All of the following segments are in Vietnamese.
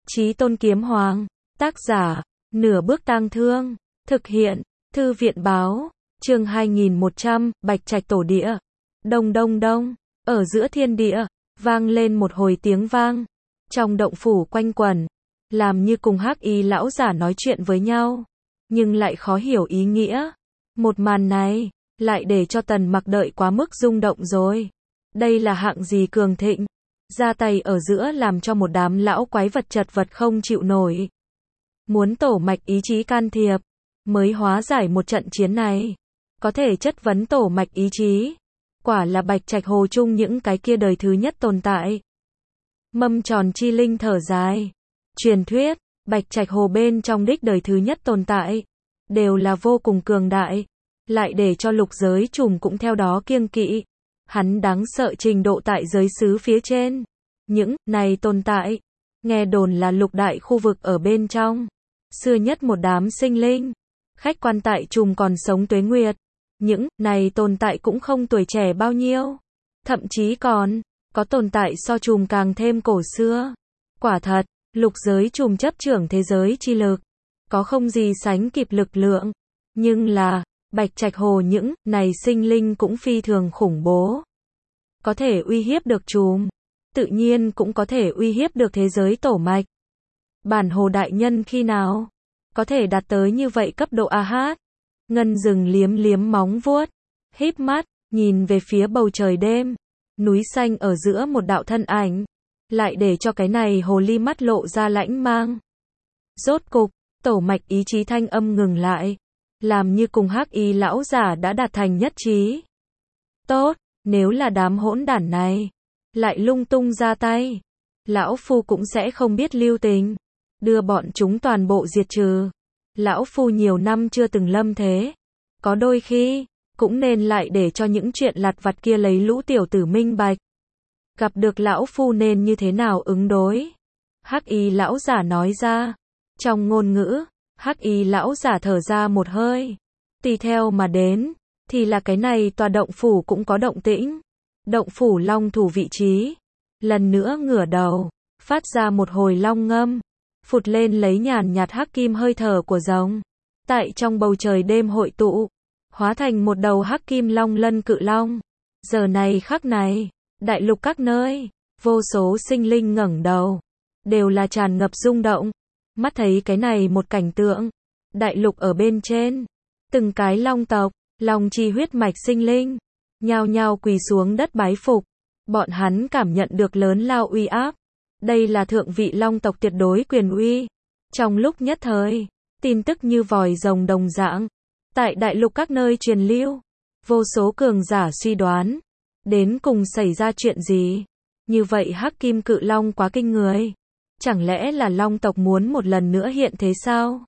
Chí Tôn Kiếm Hoàng. Tác giả, Nửa Bước Tang Thương. Thực hiện, Thư viện Báo. Chương 2100, Bạch Trạch Tổ Địa. Đông đông đông, ở giữa thiên địa, vang lên một hồi tiếng vang. Trong động phủ quanh quẩn, làm như cùng Hắc Y lão giả nói chuyện với nhau, nhưng lại khó hiểu ý nghĩa. Một màn này, lại để cho Tần Mặc đợi quá mức rung động rồi. Đây là hạng gì cường thịnh, ra tay ở giữa làm cho một đám lão quái vật chật vật không chịu nổi. Muốn tổ mạch ý chí can thiệp, mới hóa giải một trận chiến này. Có thể chất vấn tổ mạch ý chí, quả là Bạch Trạch Hồ chung những cái kia đời thứ nhất tồn tại. Mâm Tròn Chi Linh thở dài. Truyền thuyết, Bạch Trạch Hồ bên trong đích đời thứ nhất tồn tại, đều là vô cùng cường đại, lại để cho lục giới trùm cũng theo đó kiêng kỵ. Hắn đáng sợ trình độ tại giới xứ phía trên. Những này tồn tại, nghe đồn là lục đại khu vực ở bên trong. Xưa nhất một đám sinh linh, khách quan tại trùm còn sống tuế nguyệt. Những này tồn tại cũng không tuổi trẻ bao nhiêu. Thậm chí còn có tồn tại so trùm càng thêm cổ xưa. Quả thật, lục giới trùm chấp trưởng thế giới chi lực, có không gì sánh kịp lực lượng. Nhưng là, Bạch Trạch Hồ những này sinh linh cũng phi thường khủng bố. Có thể uy hiếp được trùm, tự nhiên cũng có thể uy hiếp được thế giới tổ mạch. Bản Hồ đại nhân khi nào có thể đạt tới như vậy cấp độ a hát? Ngân Dừng liếm liếm móng vuốt, híp mắt, nhìn về phía bầu trời đêm. Núi xanh ở giữa một đạo thân ảnh, lại để cho cái này hồ ly mắt lộ ra lãnh mang. Rốt cục, tổ mạch ý chí thanh âm ngừng lại, làm như cùng Hắc Y lão giả đã đạt thành nhất trí. Tốt, nếu là đám hỗn đản này lại lung tung ra tay, lão phu cũng sẽ không biết lưu tình, đưa bọn chúng toàn bộ diệt trừ. Lão phu nhiều năm chưa từng lâm thế, có đôi khi cũng nên lại để cho những chuyện lặt vặt kia lấy lũ tiểu tử minh bạch. Gặp được lão phu nên như thế nào ứng đối? Hắc Y lão giả nói ra. Trong ngôn ngữ, Hắc Y lão giả thở ra một hơi. Tùy theo mà đến, thì là cái này tòa động phủ cũng có động tĩnh. Động phủ long thủ vị trí, lần nữa ngửa đầu, phát ra một hồi long ngâm, phụt lên lấy nhàn nhạt hắc kim hơi thở của rồng. Tại trong bầu trời đêm hội tụ, hóa thành một đầu hắc kim long lân cự long. Giờ này khắc này, đại lục các nơi, vô số sinh linh ngẩng đầu, đều là tràn ngập rung động. Mắt thấy cái này một cảnh tượng, đại lục ở bên trên, từng cái long tộc, long chi huyết mạch sinh linh, nhao nhao quỳ xuống đất bái phục. Bọn hắn cảm nhận được lớn lao uy áp. Đây là thượng vị long tộc tuyệt đối quyền uy. Trong lúc nhất thời, tin tức như vòi rồng đồng dạng, tại đại lục các nơi truyền lưu. Vô số cường giả suy đoán, đến cùng xảy ra chuyện gì? Như vậy hắc kim cự long quá kinh người. Chẳng lẽ là long tộc muốn một lần nữa hiện thế sao?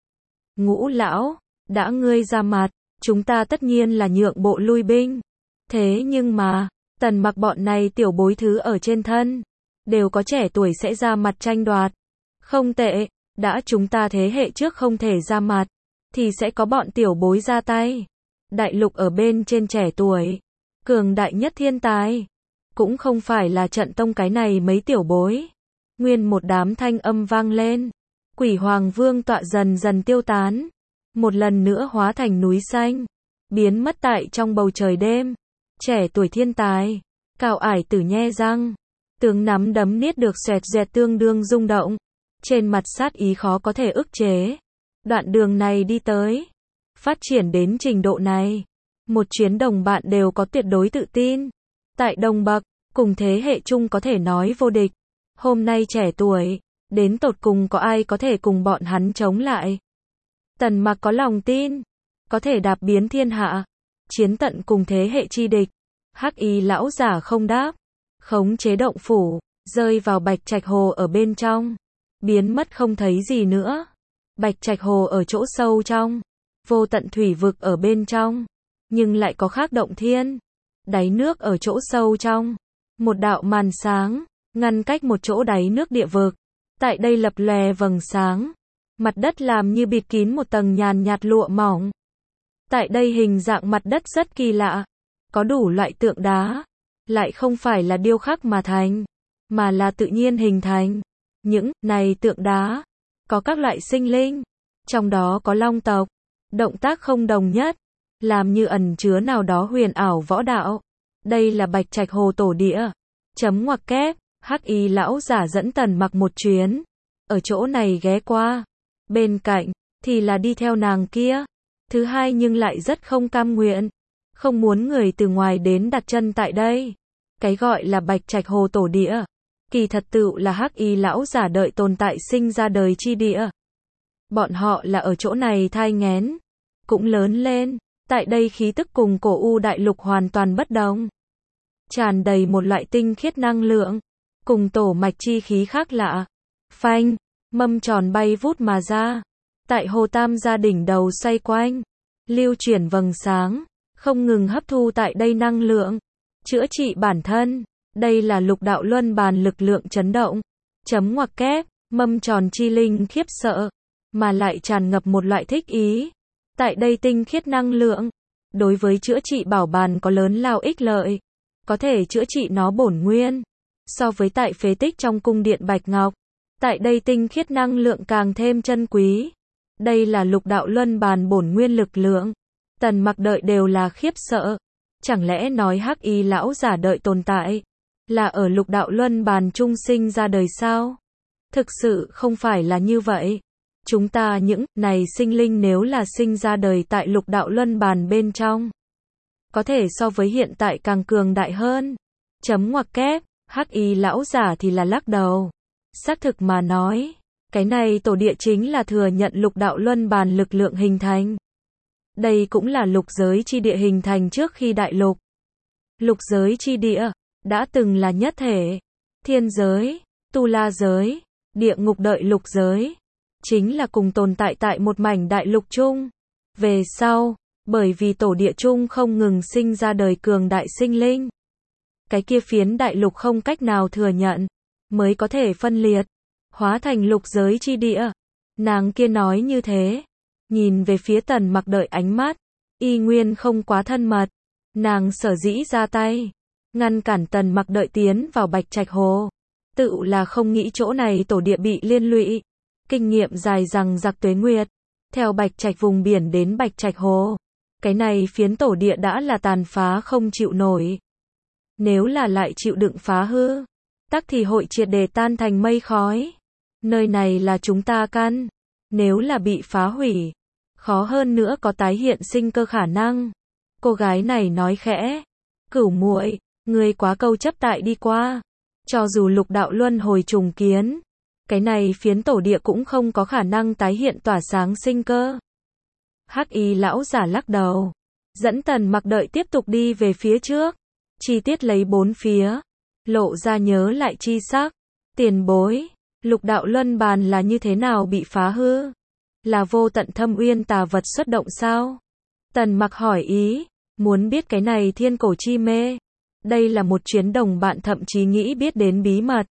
Ngũ lão, đã ngươi ra mặt, chúng ta tất nhiên là nhượng bộ lui binh. Thế nhưng mà, Tần Mặc bọn này tiểu bối thứ ở trên thân, đều có trẻ tuổi sẽ ra mặt tranh đoạt. Không tệ, đã chúng ta thế hệ trước không thể ra mặt, thì sẽ có bọn tiểu bối ra tay. Đại lục ở bên trên trẻ tuổi, cường đại nhất thiên tài, cũng không phải là trận tông cái này mấy tiểu bối. Nguyên một đám thanh âm vang lên, Quỷ Hoàng Vương tọa dần dần tiêu tán, một lần nữa hóa thành núi xanh, biến mất tại trong bầu trời đêm. Trẻ tuổi thiên tài, Cao Ải Tử nhe răng, tướng nắm đấm niết được xoẹt xoẹt tương đương rung động, trên mặt sát ý khó có thể ức chế. Đoạn đường này đi tới, phát triển đến trình độ này, một chuyến đồng bạn đều có tuyệt đối tự tin. Tại đồng bậc, cùng thế hệ chung có thể nói vô địch. Hôm nay trẻ tuổi, đến tột cùng có ai có thể cùng bọn hắn chống lại? Tần Mặc có lòng tin, có thể đạp biến thiên hạ, chiến tận cùng thế hệ chi địch. Hắc Y lão giả không đáp, khống chế động phủ, rơi vào Bạch Trạch Hồ ở bên trong, biến mất không thấy gì nữa. Bạch Trạch Hồ ở chỗ sâu trong, vô tận thủy vực ở bên trong, nhưng lại có khác động thiên. Đáy nước ở chỗ sâu trong, một đạo màn sáng, ngăn cách một chỗ đáy nước địa vực. Tại đây lập lòe vầng sáng, mặt đất làm như bịt kín một tầng nhàn nhạt lụa mỏng. Tại đây hình dạng mặt đất rất kỳ lạ, có đủ loại tượng đá, lại không phải là điêu khắc mà thành, mà là tự nhiên hình thành. Những này tượng đá có các loại sinh linh, trong đó có long tộc, động tác không đồng nhất, làm như ẩn chứa nào đó huyền ảo võ đạo. Đây là Bạch Trạch Hồ Tổ Địa. Chấm ngoặc kép, Hắc Y lão giả dẫn Tần Mặc một chuyến, ở chỗ này ghé qua, bên cạnh thì là đi theo nàng kia. Thứ hai nhưng lại rất không cam nguyện, không muốn người từ ngoài đến đặt chân tại đây. Cái gọi là Bạch Trạch Hồ Tổ Địa, kỳ thật tựu là Hắc Y lão giả đợi tồn tại sinh ra đời chi địa. Bọn họ là ở chỗ này thai nghén, cũng lớn lên. Tại đây khí tức cùng cổ u đại lục hoàn toàn bất đồng, tràn đầy một loại tinh khiết năng lượng, cùng tổ mạch chi khí khác lạ. Phanh, mâm tròn bay vút mà ra, tại Hồ Tam gia đỉnh đầu xoay quanh, lưu chuyển vầng sáng, không ngừng hấp thu tại đây năng lượng, chữa trị bản thân. Đây là lục đạo luân bàn lực lượng chấn động. Chấm ngoặc kép, mâm tròn chi linh khiếp sợ, mà lại tràn ngập một loại thích ý. Tại đây tinh khiết năng lượng, đối với chữa trị bảo bàn có lớn lao ích lợi, có thể chữa trị nó bổn nguyên. So với tại phế tích trong cung điện Bạch Ngọc, tại đây tinh khiết năng lượng càng thêm chân quý. Đây là lục đạo luân bàn bổn nguyên lực lượng. Tần Mặc đợi đều là khiếp sợ. Chẳng lẽ nói Hắc Y lão giả đợi tồn tại là ở lục đạo luân bàn trung sinh ra đời sao? Thực sự không phải là như vậy. Chúng ta những này sinh linh nếu là sinh ra đời tại lục đạo luân bàn bên trong, có thể so với hiện tại càng cường đại hơn. Chấm ngoặc kép, Hắc Y lão giả thì là lắc đầu. Xác thực mà nói, cái này tổ địa chính là thừa nhận lục đạo luân bàn lực lượng hình thành. Đây cũng là lục giới chi địa hình thành trước khi đại lục. Lục giới chi địa đã từng là nhất thể, thiên giới, tu la giới, địa ngục đợi lục giới, chính là cùng tồn tại tại một mảnh đại lục chung. Về sau, bởi vì tổ địa chung không ngừng sinh ra đời cường đại sinh linh, cái kia phiến đại lục không cách nào thừa nhận, mới có thể phân liệt, hóa thành lục giới chi địa. Nàng kia nói như thế, nhìn về phía Tần Mặc đợi ánh mắt, y nguyên không quá thân mật. Nàng sở dĩ ra tay, ngăn cản Tần Mặc đợi tiến vào Bạch Trạch Hồ, tự là không nghĩ chỗ này tổ địa bị liên lụy. Kinh nghiệm dài rằng giặc tuế nguyệt, theo Bạch Trạch vùng biển đến Bạch Trạch Hồ, cái này phiến tổ địa đã là tàn phá không chịu nổi. Nếu là lại chịu đựng phá hư, tắc thì hội triệt để tan thành mây khói. Nơi này là chúng ta căn, nếu là bị phá hủy, khó hơn nữa có tái hiện sinh cơ khả năng. Cô gái này nói khẽ, Cửu muội, ngươi quá câu chấp tại đi qua. Cho dù lục đạo luân hồi trùng kiến, cái này phiến tổ địa cũng không có khả năng tái hiện tỏa sáng sinh cơ. Hắc Y lão giả lắc đầu, dẫn Tần Mặc đợi tiếp tục đi về phía trước, chi tiết lấy bốn phía, lộ ra nhớ lại chi sắc. Tiền bối, lục đạo luân bàn là như thế nào bị phá hư? Là vô tận thâm uyên tà vật xuất động sao? Tần Mặc hỏi ý, muốn biết cái này thiên cổ chi mê. Đây là một chuyến đồng bạn thậm chí nghĩ biết đến bí mật.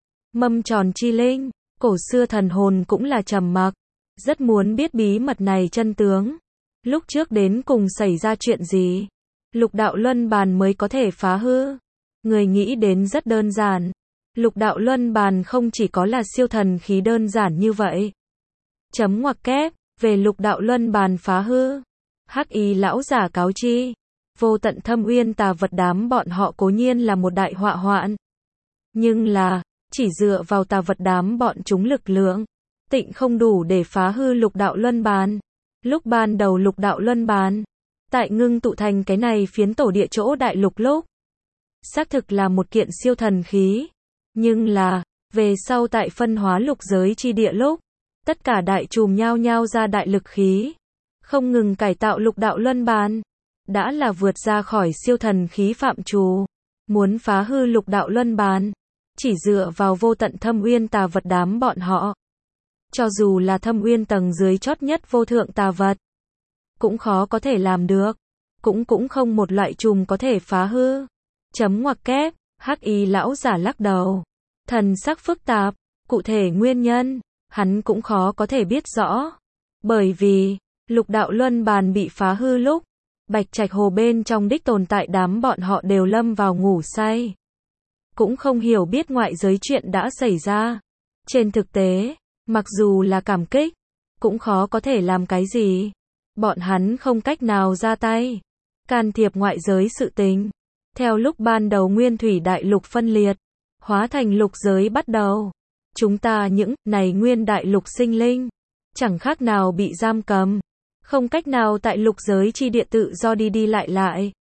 Mâm tròn chi linh, cổ xưa thần hồn cũng là trầm mặc, rất muốn biết bí mật này chân tướng. Lúc trước đến cùng xảy ra chuyện gì? Lục đạo luân bàn mới có thể phá hư. Người nghĩ đến rất đơn giản. Lục đạo luân bàn không chỉ có là siêu thần khí đơn giản như vậy. Chấm ngoặc kép, về lục đạo luân bàn phá hư. Hắc Y lão giả cáo chi, vô tận thâm uyên tà vật đám bọn họ cố nhiên là một đại họa hoạn. Nhưng là, chỉ dựa vào tà vật đám bọn chúng lực lượng, tịnh không đủ để phá hư lục đạo luân bàn. Lúc ban đầu lục đạo luân bàn, tại ngưng tụ thành cái này phiến tổ địa chỗ đại lục lúc, xác thực là một kiện siêu thần khí. Nhưng là, về sau tại phân hóa lục giới chi địa lúc, tất cả đại chùm nhao nhao ra đại lực khí, không ngừng cải tạo lục đạo luân bàn, đã là vượt ra khỏi siêu thần khí phạm trù. Muốn phá hư lục đạo luân bàn, chỉ dựa vào vô tận thâm uyên tà vật đám bọn họ. Cho dù là thâm uyên tầng dưới chót nhất vô thượng tà vật, cũng khó có thể làm được. Cũng không một loại chùm có thể phá hư. Chấm ngoặc kép, Hắc Y lão giả lắc đầu. Thần sắc phức tạp, cụ thể nguyên nhân, hắn cũng khó có thể biết rõ. Bởi vì, lục đạo luân bàn bị phá hư lúc, Bạch Trạch Hồ bên trong đích tồn tại đám bọn họ đều lâm vào ngủ say. Cũng không hiểu biết ngoại giới chuyện đã xảy ra. Trên thực tế, mặc dù là cảm kích, cũng khó có thể làm cái gì. Bọn hắn không cách nào ra tay, can thiệp ngoại giới sự tình. Theo lúc ban đầu nguyên thủy đại lục phân liệt, hóa thành lục giới bắt đầu. Chúng ta những này nguyên đại lục sinh linh, chẳng khác nào bị giam cầm, không cách nào tại lục giới chi địa tự do đi đi lại lại.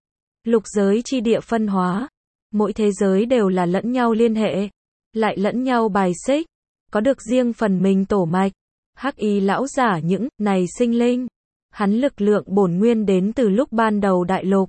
Lục giới chi địa phân hóa, mỗi thế giới đều là lẫn nhau liên hệ, lại lẫn nhau bài xích, có được riêng phần mình tổ mạch. Hắc Y lão giả những này sinh linh, hắn lực lượng bổn nguyên đến từ lúc ban đầu đại lục.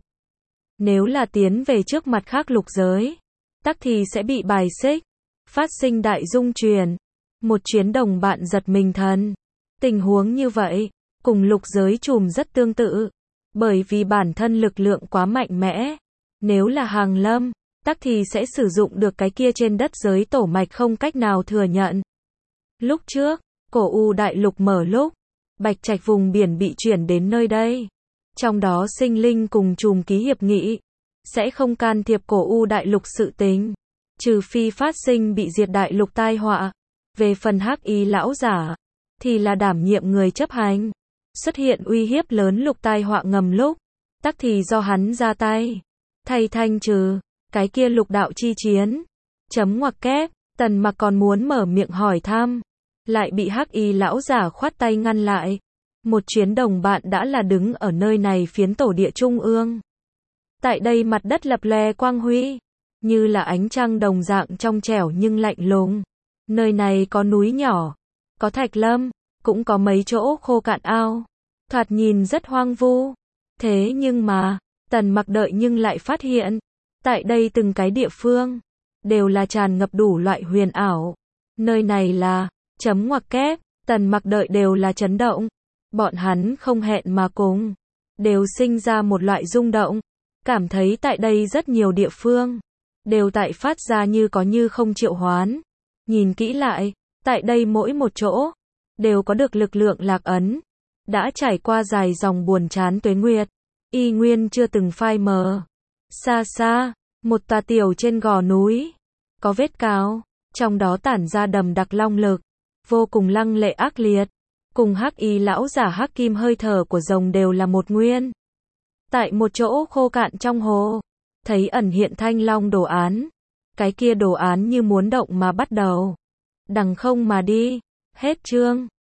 Nếu là tiến về trước mặt khác lục giới, tắc thì sẽ bị bài xích, phát sinh đại dung truyền. Một chuyến đồng bạn giật mình thần. Tình huống như vậy, cùng lục giới trùm rất tương tự, bởi vì bản thân lực lượng quá mạnh mẽ. Nếu là hàng lâm, tắc thì sẽ sử dụng được cái kia trên đất giới tổ mạch không cách nào thừa nhận. Lúc trước, cổ U đại lục mở lúc, Bạch Trạch vùng biển bị chuyển đến nơi đây. Trong đó sinh linh cùng trùm ký hiệp nghị, sẽ không can thiệp cổ U đại lục sự tình, trừ phi phát sinh bị diệt đại lục tai họa. Về phần Hắc Y lão giả, thì là đảm nhiệm người chấp hành. Xuất hiện uy hiếp lớn lục tai họa ngầm lúc, tắc thì do hắn ra tay, thay thanh trừ, cái kia lục đạo chi chiến. Chấm ngoặc kép, Tần Mặc còn muốn mở miệng hỏi thăm, lại bị Hắc Y lão giả khoát tay ngăn lại. Một chuyến đồng bạn đã là đứng ở nơi này phiến tổ địa trung ương. Tại đây mặt đất lập lòe quang huy, như là ánh trăng đồng dạng trong trẻo nhưng lạnh lùng. Nơi này có núi nhỏ, có thạch lâm, cũng có mấy chỗ khô cạn ao. Thoạt nhìn rất hoang vu. Thế nhưng mà, Tần Mặc đợi nhưng lại phát hiện, tại đây từng cái địa phương, đều là tràn ngập đủ loại huyền ảo. Nơi này là, chấm ngoặc kép, Tần Mặc đợi đều là chấn động. Bọn hắn không hẹn mà cùng, đều sinh ra một loại rung động, cảm thấy tại đây rất nhiều địa phương, đều tại phát ra như có như không triệu hoán. Nhìn kỹ lại, tại đây mỗi một chỗ, đều có được lực lượng lạc ấn, đã trải qua dài dòng buồn chán tuế nguyệt, y nguyên chưa từng phai mờ. Xa xa, một tòa tiểu trên gò núi, có vết cao, trong đó tản ra đầm đặc long lực, vô cùng lăng lệ ác liệt, cùng Hắc Y lão giả hắc kim hơi thở của rồng đều là một nguyên. Tại một chỗ khô cạn trong hồ, thấy ẩn hiện thanh long đồ án, cái kia đồ án như muốn động mà bắt đầu, đằng không mà đi. Hết chương.